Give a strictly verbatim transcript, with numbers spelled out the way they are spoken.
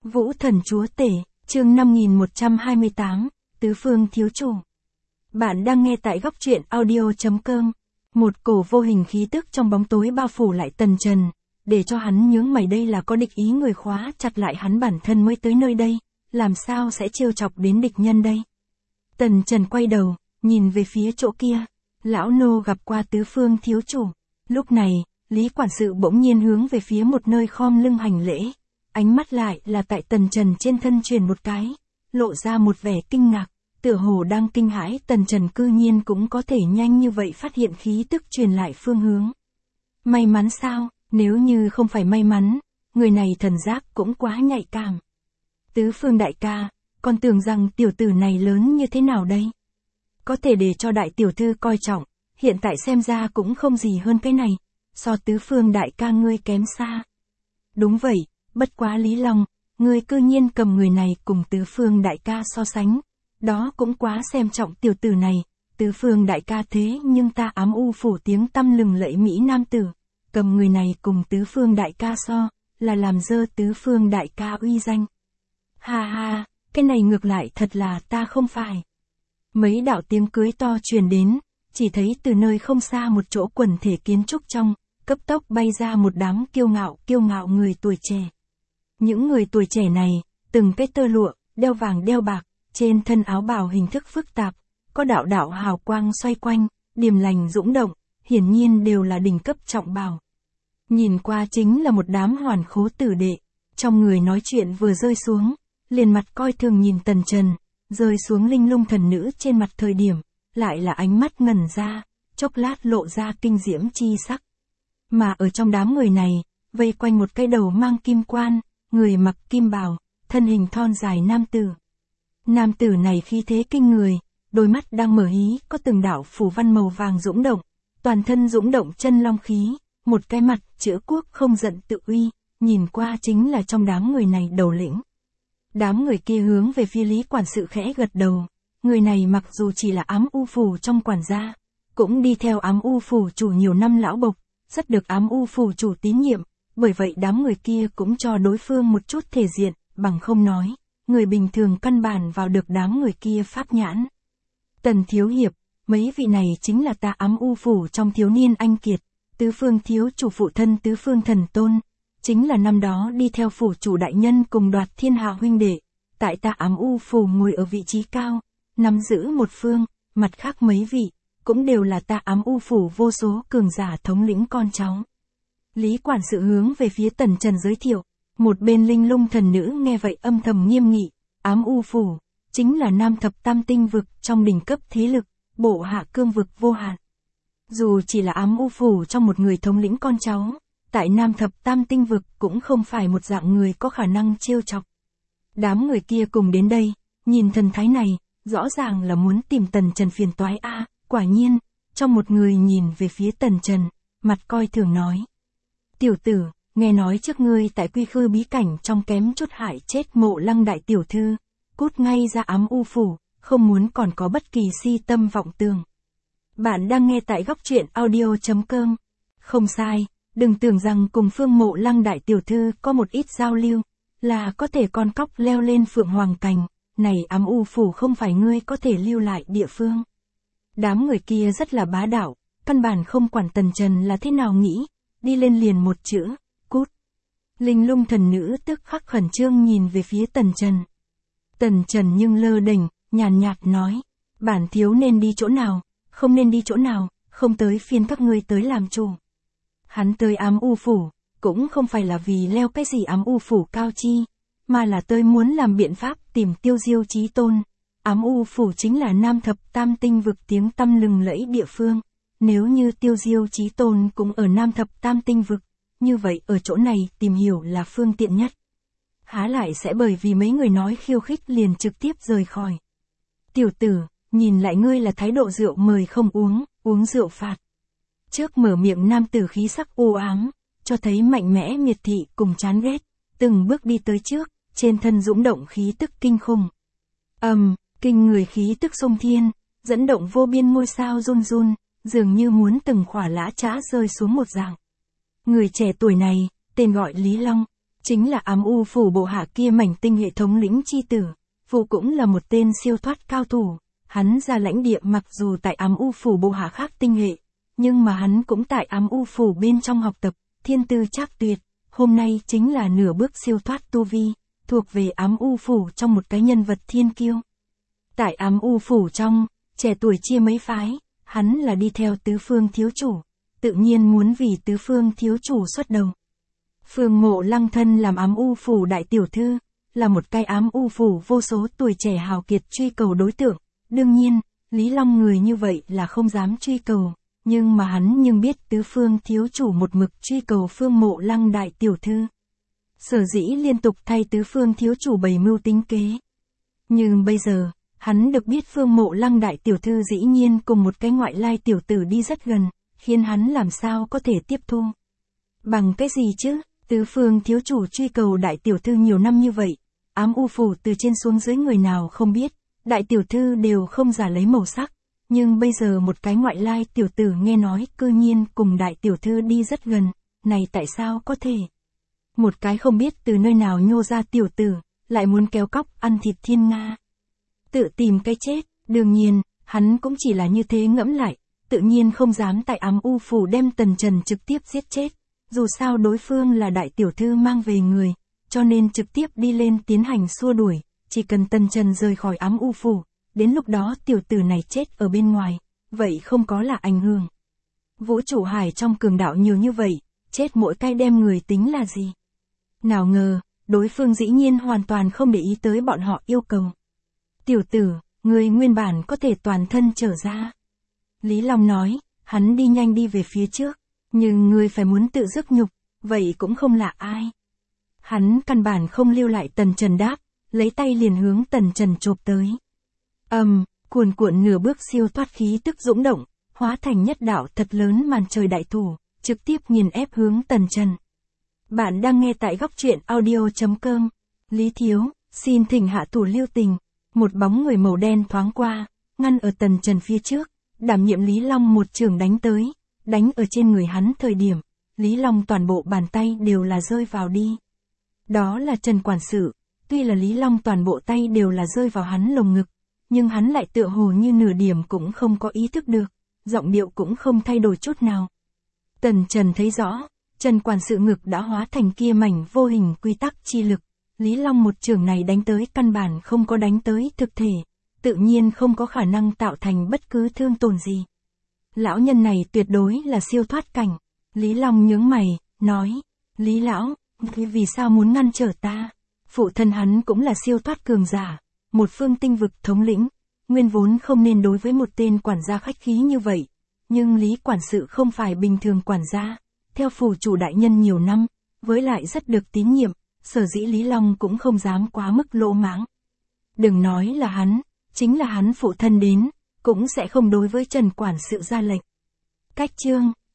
Vũ thần chúa tể, chương năm nghìn một trăm hai mươi tám, Tứ phương thiếu chủ. Bạn đang nghe tại góc truyện audio chấm com. Một cổ vô hình khí tức trong bóng tối bao phủ lại Tần Trần, để cho hắn nhướng mày, đây là có địch ý người khóa chặt lại hắn, bản thân mới tới nơi đây, làm sao sẽ trêu chọc đến địch nhân đây. Tần Trần quay đầu, nhìn về phía chỗ kia, lão nô gặp qua tứ phương thiếu chủ. Lúc này, Lý quản sự bỗng nhiên hướng về phía một nơi khom lưng hành lễ, ánh mắt lại là tại Tần Trần trên thân truyền một cái, lộ ra một vẻ kinh ngạc, tựa hồ đang kinh hãi Tần Trần cư nhiên cũng có thể nhanh như vậy phát hiện khí tức truyền lại phương hướng. May mắn sao? Nếu như không phải may mắn, người này thần giác cũng quá nhạy cảm. Tứ phương đại ca, con tưởng rằng tiểu tử này lớn như thế nào đây? Có thể để cho đại tiểu thư coi trọng, hiện tại xem ra cũng không gì hơn cái này, so tứ phương đại ca ngươi kém xa. Đúng vậy, bất quá Lý Long, ngươi cư nhiên cầm người này cùng tứ phương đại ca so sánh, đó cũng quá xem trọng tiểu tử này. Tứ phương đại ca thế nhưng ta ám u phủ tiếng tăm lừng lẫy mỹ nam tử, cầm người này cùng tứ phương đại ca so, là làm dơ tứ phương đại ca uy danh. Ha ha, cái này ngược lại thật là ta không phải. Mấy đạo tiếng cưới to truyền đến, chỉ thấy từ nơi không xa một chỗ quần thể kiến trúc trong, cấp tốc bay ra một đám kiêu ngạo kiêu ngạo người tuổi trẻ. Những người tuổi trẻ này, từng cái tơ lụa, đeo vàng đeo bạc, trên thân áo bào hình thức phức tạp, có đạo đạo hào quang xoay quanh, điềm lành dũng động, hiển nhiên đều là đỉnh cấp trọng bào. Nhìn qua chính là một đám hoàn khố tử đệ, trong người nói chuyện vừa rơi xuống, liền mặt coi thường nhìn Tần Trần, rơi xuống linh lung thần nữ trên mặt thời điểm, lại là ánh mắt ngẩn ra, chốc lát lộ ra kinh diễm chi sắc. Mà ở trong đám người này, vây quanh một cái đầu mang kim quan, người mặc kim bào, thân hình thon dài nam tử. Nam tử này khí thế kinh người, đôi mắt đang mở hí, có từng đạo phủ văn màu vàng dũng động, toàn thân dũng động chân long khí, một cái mặt chữ quốc không giận tự uy, nhìn qua chính là trong đám người này đầu lĩnh. Đám người kia hướng về phía Lý quản sự khẽ gật đầu, người này mặc dù chỉ là ám u phủ trong quản gia, cũng đi theo ám u phủ chủ nhiều năm lão bộc, rất được ám u phủ chủ tín nhiệm, bởi vậy đám người kia cũng cho đối phương một chút thể diện, bằng không nói, người bình thường căn bản vào được đám người kia pháp nhãn. Tần thiếu hiệp, mấy vị này chính là ta ám u phủ trong thiếu niên anh kiệt, tứ phương thiếu chủ phụ thân tứ phương thần tôn, chính là năm đó đi theo phủ chủ đại nhân cùng đoạt thiên hạ huynh đệ, tại ta ám u phủ ngồi ở vị trí cao, nắm giữ một phương, mặt khác mấy vị, cũng đều là ta ám u phủ vô số cường giả thống lĩnh con cháu. Lý quản sự hướng về phía Tần Trần giới thiệu, một bên linh lung thần nữ nghe vậy âm thầm nghiêm nghị, ám u phủ, chính là nam thập tam tinh vực trong đỉnh cấp thế lực, bộ hạ cương vực vô hạn. Dù chỉ là ám u phủ trong một người thống lĩnh con cháu, tại nam thập tam tinh vực cũng không phải một dạng người có khả năng trêu chọc. Đám người kia cùng đến đây, nhìn thần thái này, rõ ràng là muốn tìm Tần Trần phiền toái a. Quả nhiên, trong một người nhìn về phía Tần Trần, mặt coi thường nói. Tiểu tử, nghe nói trước ngươi tại quy khư bí cảnh trong kém chút hại chết Mộ Lăng đại tiểu thư, cút ngay ra ám u phủ, không muốn còn có bất kỳ si tâm vọng tưởng. Bạn đang nghe tại góc truyện audio chấm com. Không sai, đừng tưởng rằng cùng Phương Mộ Lăng đại tiểu thư có một ít giao lưu, là có thể con cóc leo lên phượng hoàng cành, này ám u phủ không phải ngươi có thể lưu lại địa phương. Đám người kia rất là bá đạo, căn bản không quản Tần Trần là thế nào nghĩ, đi lên liền một chữ, cút. Linh lung thần nữ tức khắc khẩn trương nhìn về phía Tần Trần. Tần Trần nhưng lơ đễnh, nhàn nhạt nói, bản thiếu nên đi chỗ nào, không nên đi chỗ nào, không tới phiên các ngươi tới làm chủ. Hắn tới ám u phủ, cũng không phải là vì leo cái gì ám u phủ cao chi, mà là tôi muốn làm biện pháp tìm Tiêu Diêu chí tôn. Ám u phủ chính là nam thập tam tinh vực tiếng tăm lừng lẫy địa phương, nếu như Tiêu Diêu chí tôn cũng ở nam thập tam tinh vực, như vậy ở chỗ này tìm hiểu là phương tiện nhất. Há lại sẽ bởi vì mấy người nói khiêu khích liền trực tiếp rời khỏi. Tiểu tử, nhìn lại ngươi là thái độ rượu mời không uống, uống rượu phạt. Trước mở miệng nam tử khí sắc u ám, cho thấy mạnh mẽ miệt thị cùng chán ghét, từng bước đi tới trước, trên thân dũng động khí tức kinh khủng. Ầm, um, kinh người khí tức sông thiên, dẫn động vô biên ngôi sao run run, dường như muốn từng khỏa lã chã rơi xuống một dạng. Người trẻ tuổi này, tên gọi Lý Long, Chính là ám u phủ bộ hạ kia mảnh tinh hệ thống lĩnh chi tử. Phụ cũng là một tên siêu thoát cao thủ. Hắn ra lãnh địa mặc dù tại ám u phủ bộ hạ khác tinh hệ, nhưng mà hắn cũng tại ám u phủ bên trong học tập, thiên tư trác tuyệt. Hôm nay chính là nửa bước siêu thoát tu vi, thuộc về ám u phủ trong một cái nhân vật thiên kiêu. Tại ám u phủ trong, trẻ tuổi chia mấy phái, hắn là đi theo tứ phương thiếu chủ, tự nhiên muốn vì tứ phương thiếu chủ xuất đầu. Phương Mộ Lăng thân làm ám u phủ đại tiểu thư, là một cái ám u phủ vô số tuổi trẻ hào kiệt truy cầu đối tượng. Đương nhiên, Lý Long người như vậy là không dám truy cầu, nhưng mà hắn nhưng biết tứ phương thiếu chủ một mực truy cầu Phương Mộ Lăng đại tiểu thư. Sở dĩ liên tục thay tứ phương thiếu chủ bày mưu tính kế. Nhưng bây giờ, hắn được biết Phương Mộ Lăng đại tiểu thư dĩ nhiên cùng một cái ngoại lai tiểu tử đi rất gần, khiến hắn làm sao có thể tiếp thu. Bằng cái gì chứ, tứ phương thiếu chủ truy cầu đại tiểu thư nhiều năm như vậy, ám u phủ từ trên xuống dưới người nào không biết, đại tiểu thư đều không giả lấy màu sắc, nhưng bây giờ một cái ngoại lai tiểu tử nghe nói cư nhiên cùng đại tiểu thư đi rất gần, này tại sao có thể? Một cái không biết từ nơi nào nhô ra tiểu tử, lại muốn kéo cóc ăn thịt thiên nga. Tự tìm cái chết, đương nhiên, hắn cũng chỉ là như thế ngẫm lại, tự nhiên không dám tại ám u phủ đem Tần Trần trực tiếp giết chết, dù sao đối phương là đại tiểu thư mang về người, cho nên trực tiếp đi lên tiến hành xua đuổi, chỉ cần Tần Trần rời khỏi ám u phủ, đến lúc đó tiểu tử này chết ở bên ngoài, vậy không có là ảnh hưởng. Vũ trụ hải trong cường đạo nhiều như vậy, chết mỗi cái đem người tính là gì? Nào ngờ, đối phương dĩ nhiên hoàn toàn không để ý tới bọn họ yêu cầu. Tiểu tử, người nguyên bản có thể toàn thân trở ra. Lý Long nói, hắn đi nhanh đi về phía trước, nhưng người phải muốn tự dứt nhục, vậy cũng không lạ ai. Hắn căn bản không lưu lại Tần Trần đáp, lấy tay liền hướng Tần Trần chộp tới. Ầm, um, cuồn cuộn nửa bước siêu thoát khí tức dũng động, hóa thành nhất đạo thật lớn màn trời đại thủ, trực tiếp nghiền ép hướng Tần Trần. Bạn đang nghe tại góc truyện audio chấm com. Lý Thiếu, xin thỉnh hạ thủ lưu tình. Một bóng người màu đen thoáng qua, ngăn ở Tần Trần phía trước, đảm nhiệm Lý Long một trường đánh tới, đánh ở trên người hắn thời điểm, Lý Long toàn bộ bàn tay đều là rơi vào đi. Đó là Trần quản sự, tuy là Lý Long toàn bộ tay đều là rơi vào hắn lồng ngực, nhưng hắn lại tựa hồ như nửa điểm cũng không có ý thức được, giọng điệu cũng không thay đổi chút nào. Tần Trần thấy rõ, Trần quản sự ngực đã hóa thành kia mảnh vô hình quy tắc chi lực, Lý Long một trường này đánh tới căn bản không có đánh tới thực thể, tự nhiên không có khả năng tạo thành bất cứ thương tổn gì. Lão nhân này tuyệt đối là siêu thoát cảnh. Lý Long nhướng mày, nói, Lý Lão, vì sao muốn ngăn trở ta? Phụ thân hắn cũng là siêu thoát cường giả, một phương tinh vực thống lĩnh, nguyên vốn không nên đối với một tên quản gia khách khí như vậy, nhưng Lý quản sự không phải bình thường quản gia, theo phủ chủ đại nhân nhiều năm, với lại rất được tín nhiệm, sở dĩ Lý Long cũng không dám quá mức lỗ mãng. Đừng nói là hắn, chính là hắn phụ thân đến, cũng sẽ không đối với Trần quản sự ra lệnh. Cách chương